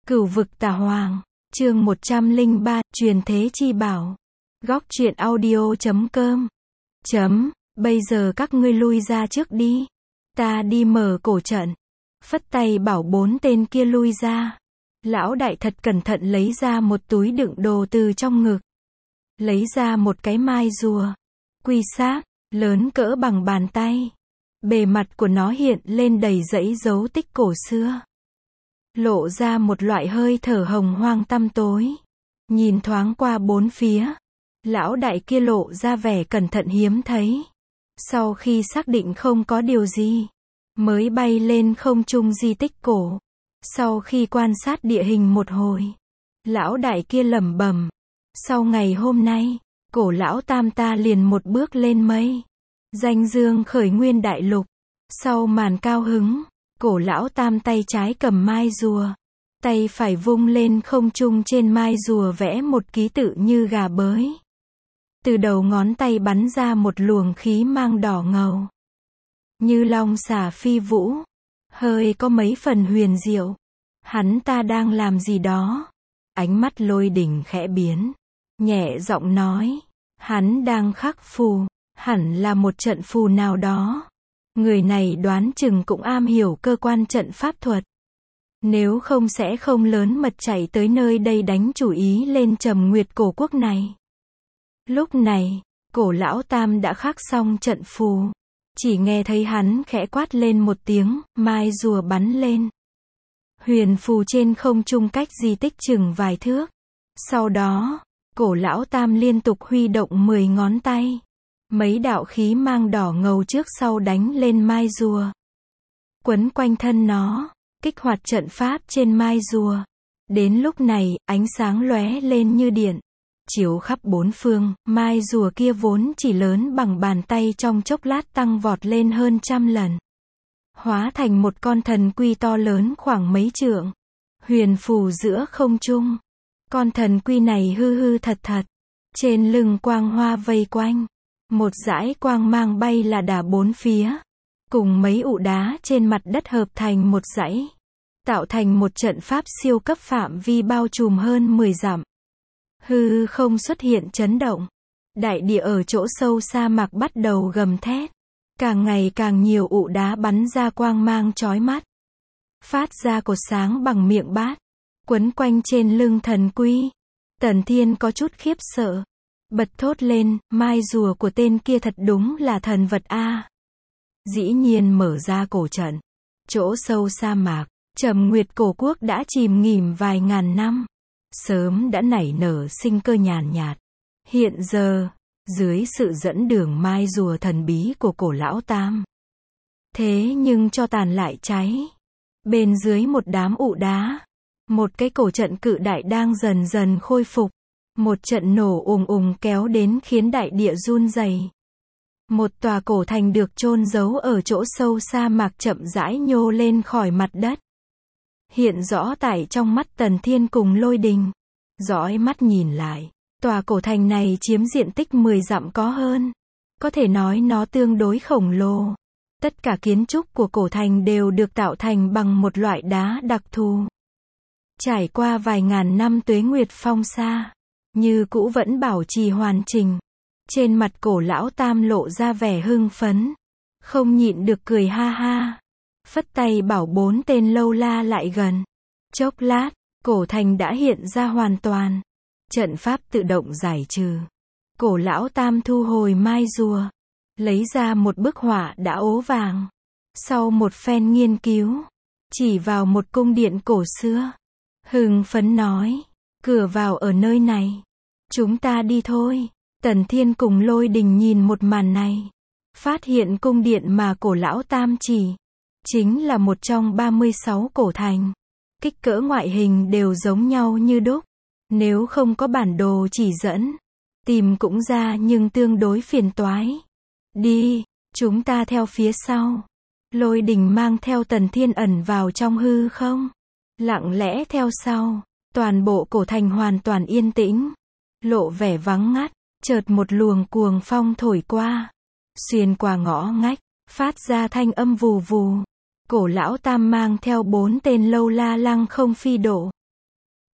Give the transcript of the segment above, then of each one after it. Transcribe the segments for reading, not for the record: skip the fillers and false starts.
Cửu vực Tà Hoàng, chương 103, truyền thế chi bảo. Góc truyện audio.com. Bây giờ các ngươi lui ra trước đi. Ta đi mở cổ trận. Phất tay bảo 4 tên kia lui ra. Lão đại thật cẩn thận lấy ra một túi đựng đồ từ trong ngực. Lấy ra một cái mai rùa. Quy xác, lớn cỡ bằng bàn tay. Bề mặt của nó hiện lên đầy dãy dấu tích cổ xưa. Lộ ra một loại hơi thở hồng hoang tăm tối. Nhìn thoáng qua bốn phía. Lão đại kia lộ ra vẻ cẩn thận hiếm thấy. Sau khi xác định không có điều gì, mới bay lên không trung di tích cổ. Sau khi quan sát địa hình một hồi, lão đại kia lẩm bẩm. Sau ngày hôm nay, cổ lão tam ta liền một bước lên mây. Danh dương khởi nguyên đại lục. Sau màn cao hứng, cổ lão tam tay trái cầm mai rùa. Tay phải vung lên không trung, trên mai rùa vẽ một ký tự như gà bới. Từ đầu ngón tay bắn ra một luồng khí mang đỏ ngầu. Như long xà phi vũ. Hơi có mấy phần huyền diệu. Hắn ta đang làm gì đó? Ánh mắt Lôi Đình khẽ biến. Nhẹ giọng nói. Hắn đang khắc phù. Hẳn là một trận phù nào đó. Người này đoán chừng cũng am hiểu cơ quan trận pháp thuật. Nếu không sẽ không lớn mật chạy tới nơi đây đánh chủ ý lên Trầm Nguyệt cổ quốc này. Lúc này, cổ lão tam đã khắc xong trận phù. Chỉ nghe thấy hắn khẽ quát lên một tiếng, mai rùa bắn lên. Huyền phù trên không trung cách di tích chừng vài thước. Sau đó, cổ lão tam liên tục huy động 10 ngón tay. Mấy đạo khí mang đỏ ngầu trước sau đánh lên mai rùa. Quấn quanh thân nó, kích hoạt trận pháp trên mai rùa. Đến lúc này, ánh sáng lóe lên như điện. Chiếu khắp bốn phương, mai rùa kia vốn chỉ lớn bằng bàn tay trong chốc lát tăng vọt lên hơn 100 lần. Hóa thành một con thần quy to lớn khoảng mấy trượng. Huyền phù giữa không trung. Con thần quy này hư hư thật thật. Trên lưng quang hoa vây quanh. Một dải quang mang bay là đà bốn phía. Cùng mấy ụ đá trên mặt đất hợp thành một dãy. Tạo thành một trận pháp siêu cấp phạm vi bao trùm hơn 10 dặm. Hư không xuất hiện chấn động. Đại địa ở chỗ sâu sa mạc bắt đầu gầm thét. Càng ngày càng nhiều ụ đá bắn ra quang mang chói mắt. Phát ra cột sáng bằng miệng bát. Quấn quanh trên lưng thần quy. Tần Thiên có chút khiếp sợ. Bật thốt lên, mai rùa của tên kia thật đúng là thần vật a. Dĩ nhiên mở ra cổ trận. Chỗ sâu sa mạc, Trầm Nguyệt cổ quốc đã chìm nghỉm vài ngàn năm. Sớm đã nảy nở sinh cơ nhàn nhạt. Hiện giờ, dưới sự dẫn đường mai rùa thần bí của cổ lão tam. Thế nhưng cho tàn lại cháy. Bên dưới một đám ụ đá. Một cái cổ trận cự đại đang dần dần khôi phục. Một trận nổ ùng ùng kéo đến khiến đại địa run rẩy. Một tòa cổ thành được chôn giấu ở chỗ sâu sa mạc chậm rãi nhô lên khỏi mặt đất. Hiện rõ tại trong mắt Tần Thiên cùng Lôi Đình. Dõi mắt nhìn lại, tòa cổ thành này chiếm diện tích 10 dặm có hơn. Có thể nói nó tương đối khổng lồ. Tất cả kiến trúc của cổ thành đều được tạo thành bằng một loại đá đặc thù. Trải qua vài ngàn năm tuế nguyệt phong sa, như cũ vẫn bảo trì hoàn chỉnh. Trên mặt cổ lão tam lộ ra vẻ hưng phấn. Không nhịn được cười ha ha. Phất tay bảo 4 tên lâu la lại gần. Chốc lát, cổ thành đã hiện ra hoàn toàn. Trận pháp tự động giải trừ. Cổ lão tam thu hồi mai rùa. Lấy ra một bức họa đã ố vàng. Sau một phen nghiên cứu, chỉ vào một cung điện cổ xưa. Hưng phấn nói, cửa vào ở nơi này. Chúng ta đi thôi. Tần Thiên cùng Lôi Đình nhìn một màn này. Phát hiện cung điện mà cổ lão tam chỉ. Chính là một trong 36 cổ thành. Kích cỡ ngoại hình đều giống nhau như đúc. Nếu không có bản đồ chỉ dẫn, tìm cũng ra nhưng tương đối phiền toái. Đi, chúng ta theo phía sau. Lôi Đình mang theo Tần Thiên ẩn vào trong hư không. Lặng lẽ theo sau. Toàn bộ cổ thành hoàn toàn yên tĩnh. Lộ vẻ vắng ngắt. Chợt một luồng cuồng phong thổi qua. Xuyên qua ngõ ngách. Phát ra thanh âm vù vù. Cổ lão tam mang theo 4 tên lâu la lăng không phi độ.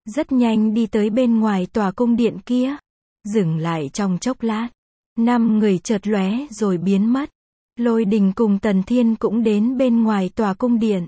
rất nhanh đi tới bên ngoài tòa cung điện kia. Dừng lại trong chốc lát. 5 người chợt lóe rồi biến mất. Lôi Đình cùng Tần Thiên cũng đến bên ngoài tòa cung điện.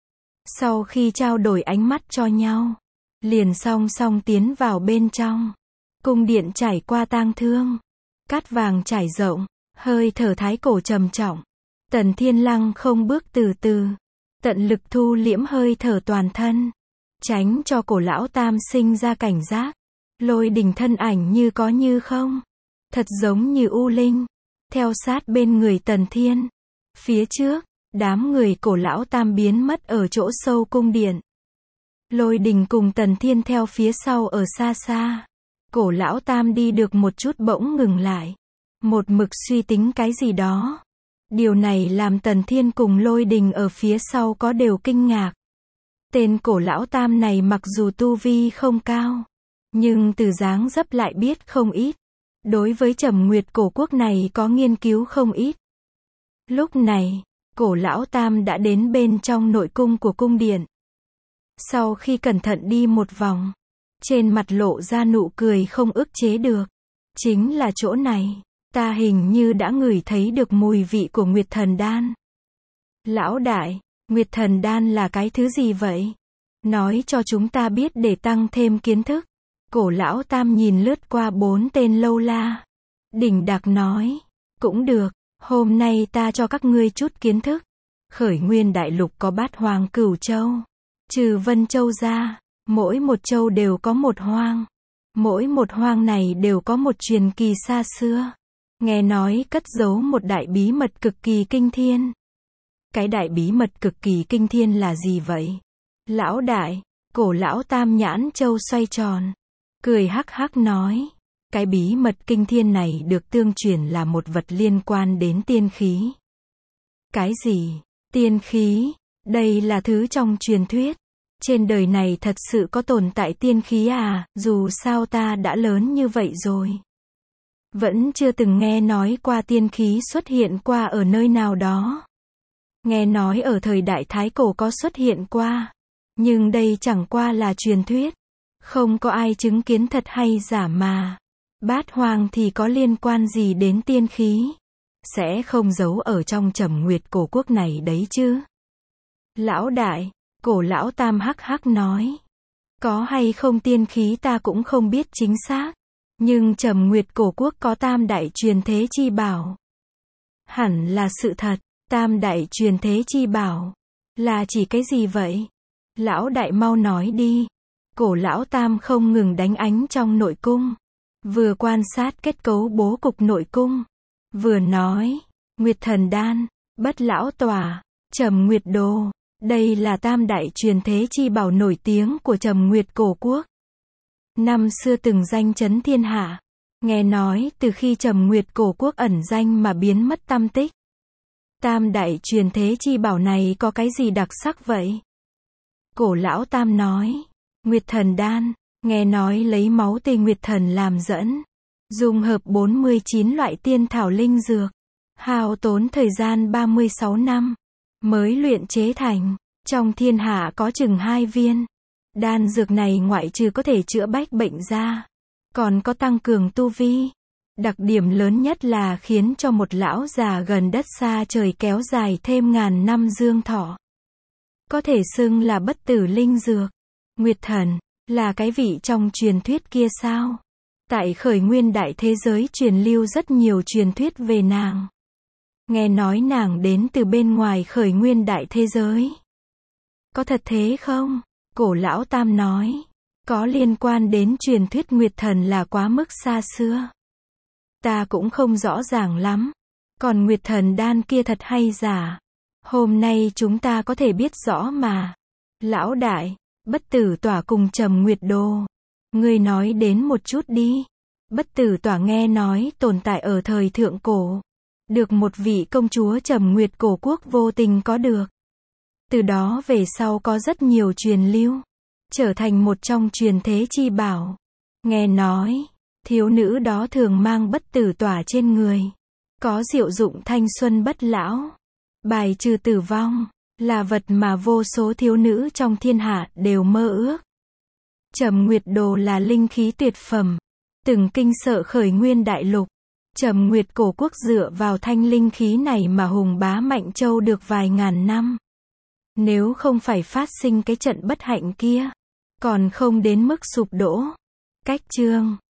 Sau khi trao đổi ánh mắt cho nhau, liền song song tiến vào bên trong. Cung điện trải qua tang thương. Cát vàng trải rộng, hơi thở thái cổ trầm trọng. Tần Thiên lăng không bước từ từ, tận lực thu liễm hơi thở toàn thân, tránh cho cổ lão tam sinh ra cảnh giác. Lôi Đình thân ảnh như có như không, thật giống như u linh, theo sát bên người Tần Thiên. Phía trước, đám người cổ lão tam biến mất ở chỗ sâu cung điện. Lôi Đình cùng Tần Thiên theo phía sau ở xa xa. Cổ lão tam đi được một chút bỗng ngừng lại, một mực suy tính cái gì đó. Điều này làm Tần Thiên cùng Lôi Đình ở phía sau có đều kinh ngạc. Tên cổ lão tam này mặc dù tu vi không cao, nhưng từ dáng dấp lại biết không ít. Đối với Trầm Nguyệt cổ quốc này có nghiên cứu không ít. Lúc này, cổ lão tam đã đến bên trong nội cung của cung điện. Sau khi cẩn thận đi một vòng, trên mặt lộ ra nụ cười không ức chế được. Chính là chỗ này, ta hình như đã ngửi thấy được mùi vị của Nguyệt Thần Đan. Lão đại, Nguyệt Thần Đan là cái thứ gì vậy? Nói cho chúng ta biết để tăng thêm kiến thức. Cổ lão tam nhìn lướt qua 4 tên lâu la. Đỉnh đạc nói, cũng được, hôm nay ta cho các ngươi chút kiến thức. Khởi nguyên đại lục có Bát Hoang Cửu Châu. Trừ Vân Châu ra, mỗi một châu đều có một hoang. Mỗi một hoang này đều có một truyền kỳ xa xưa. Nghe nói cất giấu một đại bí mật cực kỳ kinh thiên. Cái đại bí mật cực kỳ kinh thiên là gì vậy? Lão đại, cổ lão tam nhãn châu xoay tròn. Cười hắc hắc nói, cái bí mật kinh thiên này được tương truyền là một vật liên quan đến tiên khí. Cái gì? Tiên khí? Đây là thứ trong truyền thuyết. Trên đời này thật sự có tồn tại tiên khí à? Dù sao ta đã lớn như vậy rồi, vẫn chưa từng nghe nói qua tiên khí xuất hiện qua ở nơi nào đó. Nghe nói ở thời đại Thái Cổ có xuất hiện qua, nhưng đây chẳng qua là truyền thuyết. Không có ai chứng kiến thật hay giả mà. Bát Hoang thì có liên quan gì đến tiên khí? Sẽ không giấu ở trong Trầm Nguyệt cổ quốc này đấy chứ? Lão đại, cổ lão tam hắc hắc nói. Có hay không tiên khí ta cũng không biết chính xác. Nhưng Trầm Nguyệt cổ quốc có tam đại truyền thế chi bảo. Hẳn là sự thật. Tam đại truyền thế chi bảo là chỉ cái gì vậy? Lão đại mau nói đi. Cổ lão tam không ngừng đánh ánh trong nội cung, vừa quan sát kết cấu bố cục nội cung, vừa nói, Nguyệt Thần Đan, Bất Lão Tỏa, Trầm Nguyệt Đồ, đây là tam đại truyền thế chi bảo nổi tiếng của Trầm Nguyệt cổ quốc. Năm xưa từng danh chấn thiên hạ, nghe nói từ khi Trầm Nguyệt cổ quốc ẩn danh mà biến mất tăm tích. Tam đại truyền thế chi bảo này có cái gì đặc sắc vậy? Cổ lão tam nói, Nguyệt Thần Đan, nghe nói lấy máu tê Nguyệt Thần làm dẫn, dung hợp 49 loại tiên thảo linh dược, hao tốn thời gian 36 năm, mới luyện chế thành, trong thiên hạ có chừng 2 viên. Đan dược này ngoại trừ có thể chữa bách bệnh ra, còn có tăng cường tu vi. Đặc điểm lớn nhất là khiến cho một lão già gần đất xa trời kéo dài thêm ngàn năm dương thọ. Có thể xưng là bất tử linh dược. Nguyệt Thần, là cái vị trong truyền thuyết kia sao? Tại khởi nguyên đại thế giới truyền lưu rất nhiều truyền thuyết về nàng. Nghe nói nàng đến từ bên ngoài khởi nguyên đại thế giới. Có thật thế không? Cổ lão tam nói. Có liên quan đến truyền thuyết Nguyệt Thần là quá mức xa xưa. Ta cũng không rõ ràng lắm. Còn Nguyệt Thần Đan kia thật hay giả? Hôm nay chúng ta có thể biết rõ mà. Lão đại, Bất Tử Tỏa cùng Trầm Nguyệt Đồ. Ngươi nói đến một chút đi. Bất Tử Tỏa nghe nói tồn tại ở thời thượng cổ. Được một vị công chúa Trầm Nguyệt cổ quốc vô tình có được. Từ đó về sau có rất nhiều truyền lưu. Trở thành một trong truyền thế chi bảo. Nghe nói, thiếu nữ đó thường mang Bất Tử Tỏa trên người. Có diệu dụng thanh xuân bất lão. Bài trừ tử vong. Là vật mà vô số thiếu nữ trong thiên hạ đều mơ ước. Trầm Nguyệt Đồ là linh khí tuyệt phẩm, từng kinh sợ khởi nguyên đại lục. Trầm Nguyệt cổ quốc dựa vào thanh linh khí này mà hùng bá Mạnh Châu được vài ngàn năm. Nếu không phải phát sinh cái trận bất hạnh kia, còn không đến mức sụp đổ. Cách chương